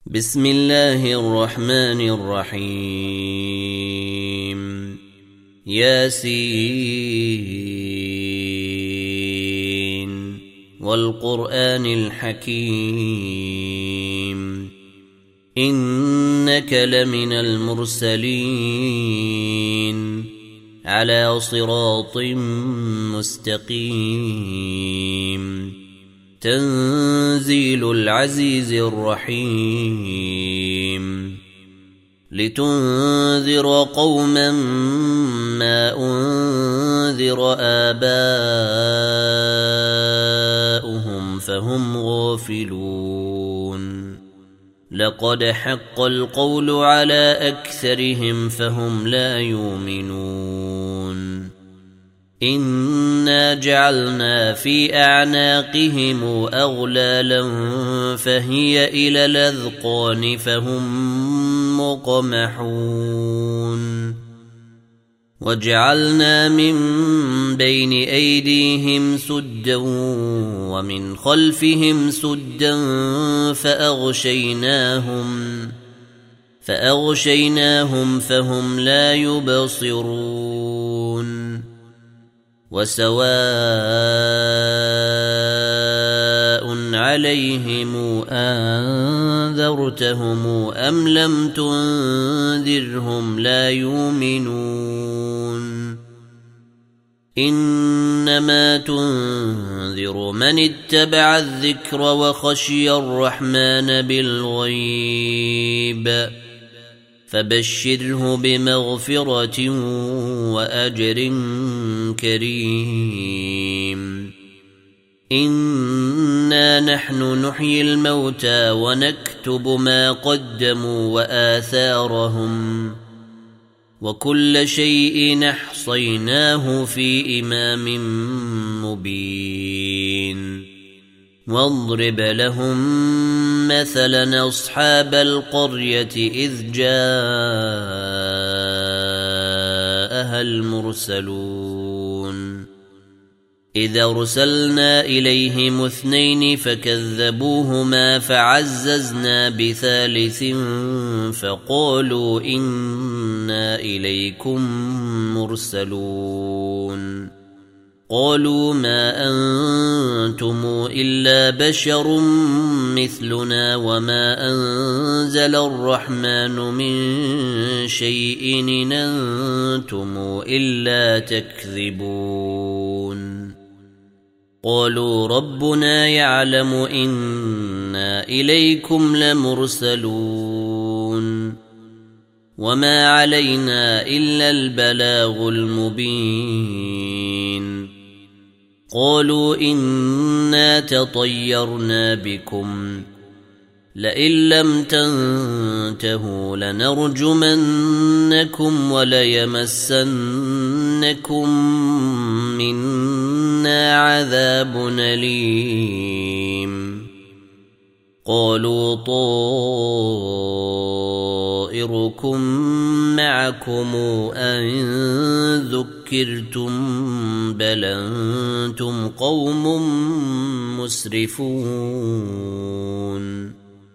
بسم الله الرحمن الرحيم ياسين والقرآن الحكيم إنك لمن المرسلين على صراط مستقيم تنزيل العزيز الرحيم لتنذر قوما ما أنذر آباؤهم فهم غافلون لقد حق القول على أكثرهم فهم لا يؤمنون إنا جعلنا في أعناقهم أغلالا فهي إلى الأذقان فهم مقمحون وجعلنا من بين أيديهم سدا ومن خلفهم سدا فأغشيناهم فهم لا يبصرون وسواء عليهم أنذرتهم أم لم تنذرهم لا يؤمنون إنما تنذر من اتبع الذكر وخشي الرحمن بالغيب فبشره بمغفرة وأجر كريم إنا نحن نحيي الموتى ونكتب ما قدموا وآثارهم وكل شيء أحصيناه في إمام مبين واضرب لهم مثلا أصحاب القرية إذ جاءها المرسلون إذا أرسلنا إليهم 2 فكذبوهما فعززنا بثالث فقالوا إنا إليكم مرسلون قالوا ما أنتم إلا بشر مثلنا وما أنزل الرحمن من شيء إن أنتم إلا تكذبون قالوا ربنا يعلم إنا إليكم لمرسلون وما علينا إلا البلاغ المبين قالوا إنا تطيرنا بكم لئن لم تنتهوا لنرجمنكم وليمسنكم منا عذاب أليم قالوا طائركم معكم أن ذكرتم بل أنتم قوم مسرفون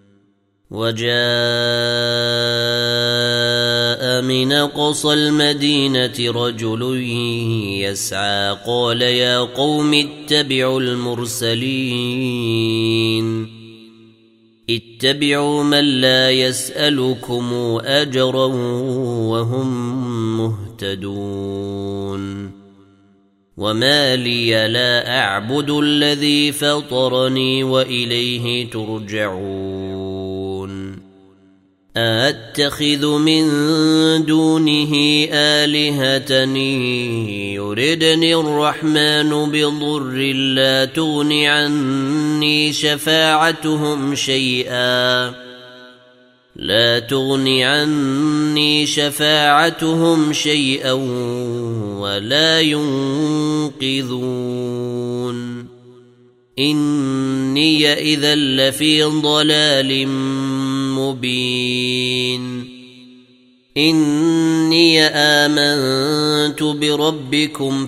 وجاء من أقصى المدينة رجل يسعى قال يا قوم اتبعوا المرسلين اتبعوا من لا يسألكم أجرا وهم مهتدون وما لي لا أعبد الذي فطرني وإليه ترجعون أتخذ من دونه آلهة يردني الرحمن بضر لا تغن عني شفاعتهم شيئا ولا ينقذون إني إذا لفي ضلال مبين إني آمنت بربكم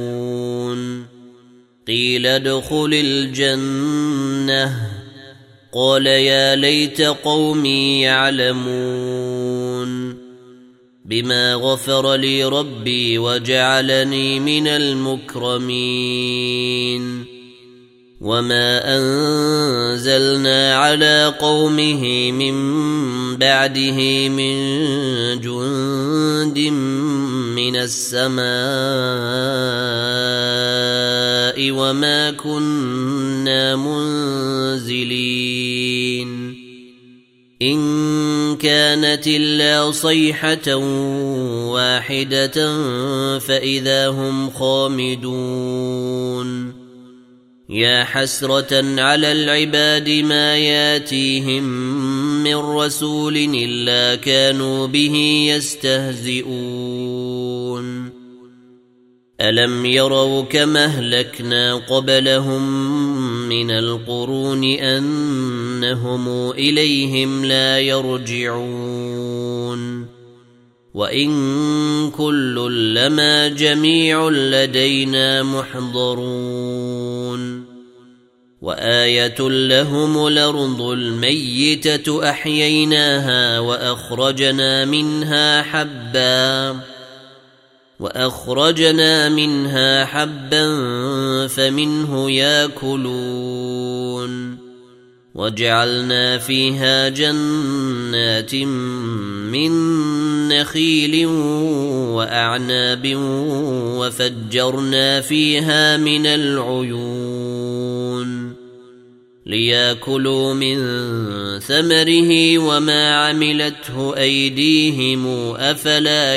فاسمعون قيل ادخل الجنة قال يا ليت قومي يعلمون بما غفر لي ربي وجعلني من المكرمين وما أنزلنا على قومه من بعده من جند من السماء وما كنا منزلين إن كانت إلا صيحة واحدة فإذا هم خامدون يا حسرة على العباد ما ياتيهم من رسول إلا كانوا به يستهزئون ألم يروا كما أهلكنا قبلهم من القرون أنهم إليهم لا يرجعون وإن كل لما جميع لدينا محضرون وآية لهم الأرض الميتة أحييناها وأخرجنا منها حبا فمنه يأكلون وجعلنا فيها جنات من نخيل وأعناب وفجرنا فيها من العيون ليأكلوا من ثمره وما عملته أيديهم أفلا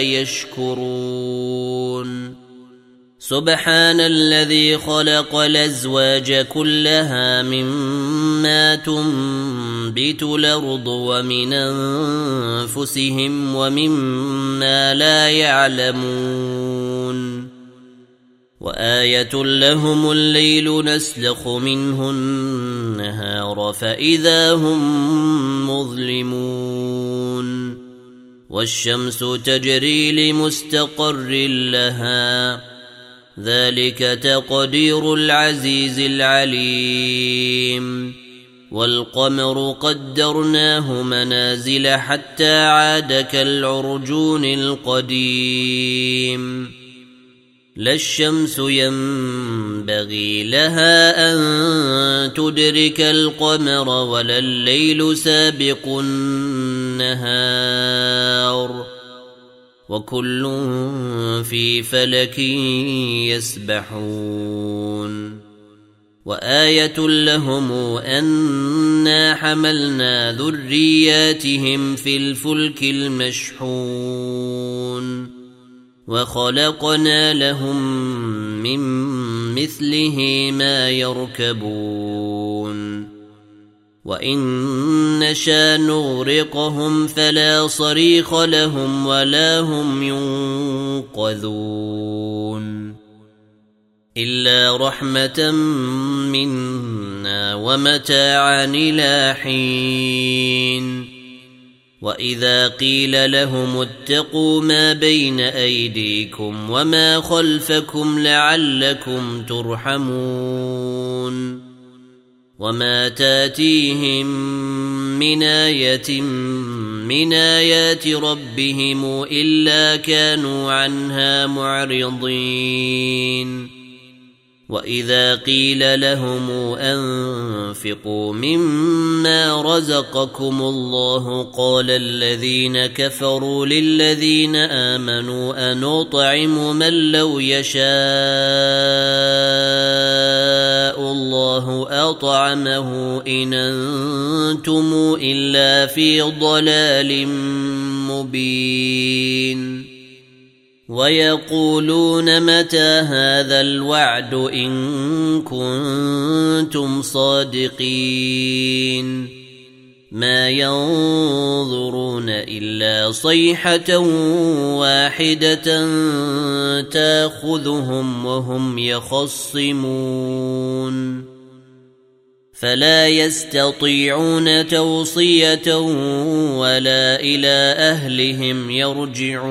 يشكرون سبحان الذي خلق الأزواج كلها مما تنبت الأرض ومن أنفسهم ومما لا يعلمون وآية لهم الليل نسلخ منه النهار فإذا هم مظلمون والشمس تجري لمستقر لها ذلك تقدير العزيز العليم والقمر قدرناه منازل حتى عاد كالعرجون القديم لا الشمس ينبغي لها أن تدرك القمر ولا الليل سابق النهار وكل في فلك يسبحون وآية لهم أنا حملنا ذرياتهم في الفلك المشحون وخلقنا لهم من مثله ما يركبون وإن نشاء نغرقهم فلا صريخ لهم ولا هم ينقذون إلا رحمة منا ومتاعا إلى حين وإذا قيل لهم اتقوا ما بين أيديكم وما خلفكم لعلكم ترحمون وما تاتيهم من آية من آيات ربهم إلا كانوا عنها معرضين وإذا قيل لهم أنفقوا مما رزقكم الله قال الذين كفروا للذين آمنوا أنطعم من لو يشاء الله أطعمه إن أنتم إلا في ضلال مبين ويقولون متى هذا الوعد إن كنتم صادقين ما ينظرون إلا صيحة واحدة تأخذهم وهم يخصمون فلا يستطيعون توصية ولا إلى أهلهم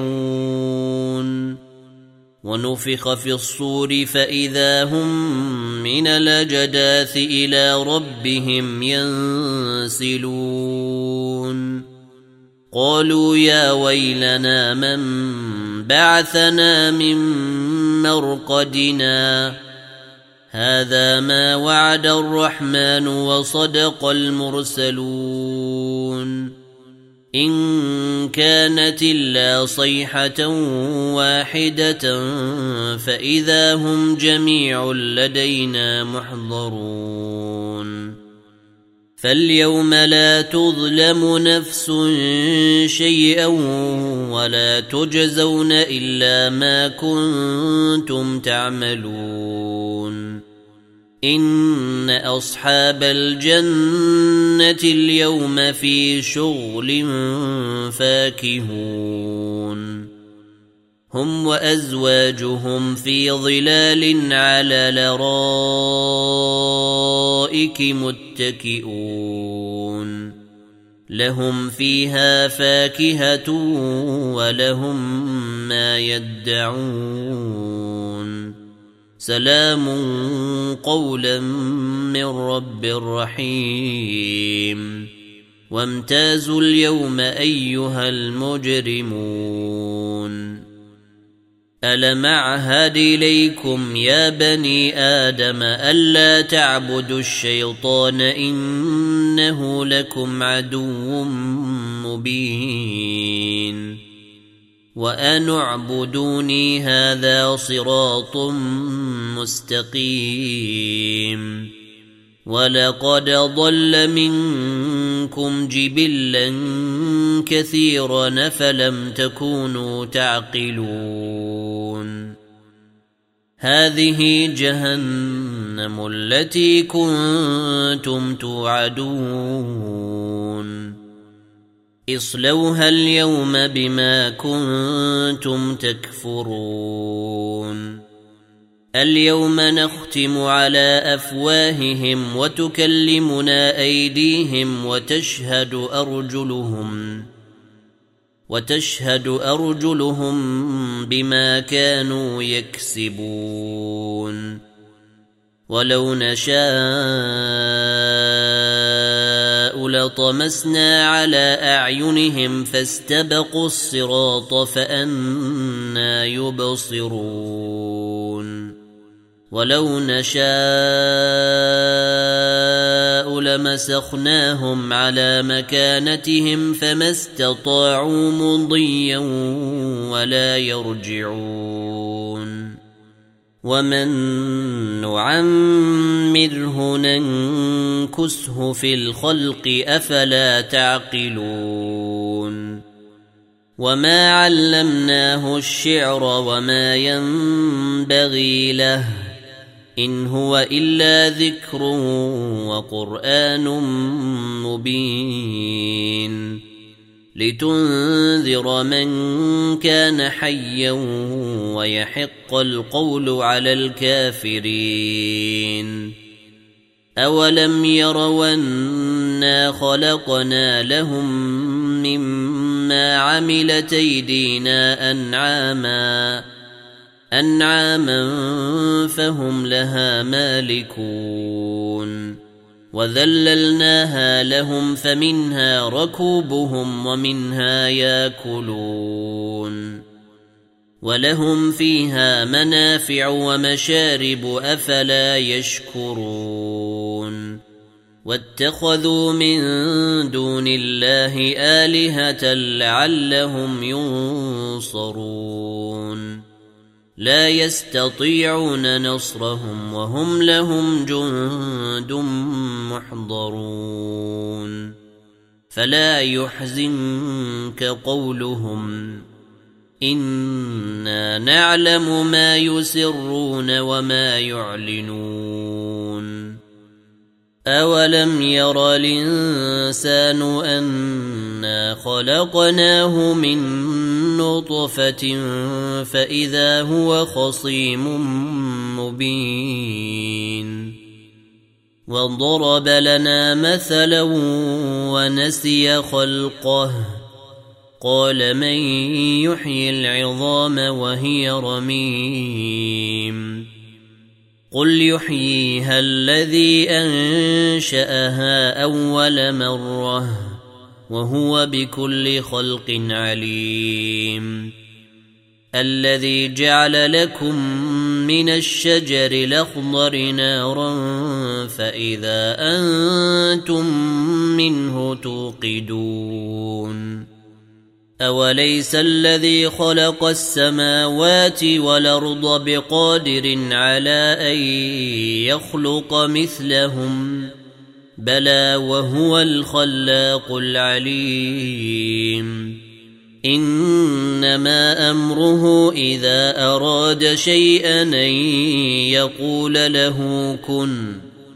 يرجعون ونفخ في الصور فإذا هم من الأجداث إلى ربهم ينسلون قالوا يا ويلنا من بعثنا من مرقدنا هذا ما وعد الرحمن وصدق المرسلون إن كانت إلا صيحة واحدة فإذا هم جميع لدينا محضرون فاليوم لا تظلم نفس شيئا ولا تجزون إلا ما كنتم تعملون إن أصحاب الجنة اليوم في شغل فاكهون هم وأزواجهم في ظلال على الأرائك متكئون لهم فيها فاكهة ولهم ما يدعون سلام قولا من رب رحيم وامتازوا اليوم أيها المجرمون ألم أعهد إليكم يا بني آدم ألا تعبدوا الشيطان إنه لكم عدو مبين وأن اعبدوني هذا صراط مستقيم ولقد ضل منكم جبلا كثيرا فلم تكونوا تعقلون هذه جهنم التي كنتم توعدون اصلوها اليوم بما كنتم تكفرون اليوم نختم على أفواههم وتكلمنا أيديهم وتشهد أرجلهم بما كانوا يكسبون ولو نشاء لطمسنا على أعينهم فاستبقوا الصراط فأنى يبصرون ولو نشاء لمسخناهم على مكانتهم فما استطاعوا مضيا ولا يرجعون ومن نعمره ننكسه في الخلق أفلا تعقلون وما علمناه الشعر وما ينبغي له إن هو إلا ذكر وقرآن مبين لتنذر من كان حيا ويحق القول على الكافرين أولم يروا أنا خلقنا لهم مما عملت أيدينا أنعاما فهم لها مالكون وذللناها لهم فمنها ركوبهم ومنها ياكلون ولهم فيها منافع ومشارب أفلا يشكرون واتخذوا من دون الله آلهة لعلهم ينصرون لا يستطيعون نصرهم وهم لهم جند محضرون فلا يحزنك قولهم إنا نعلم ما يسرون وما يعلنون أولم ير الإنسان أنا خلقناه من نطفة فإذا هو خصيم مبين وضرب لنا مثلا ونسي خلقه قال من يحيي العظام وهي رميم قل يحييها الذي أنشأها أول مرة وهو بكل خلق عليم الذي جعل لكم من الشجر الأخضر نارا فإذا أنتم منه توقدون أوليس الذي خلق السماوات والأرض بقادر على أن يخلق مثلهم بلى وهو الخلاق العليم إنما أمره إذا أراد شيئا أن يقول له كن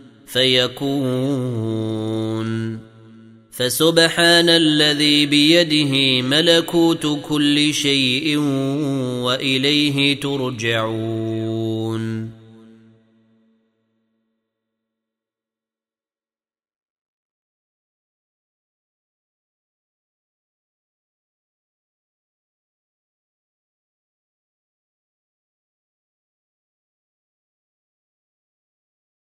فيكون فسبحان الذي بيده ملكوت كل شيء وإليه ترجعون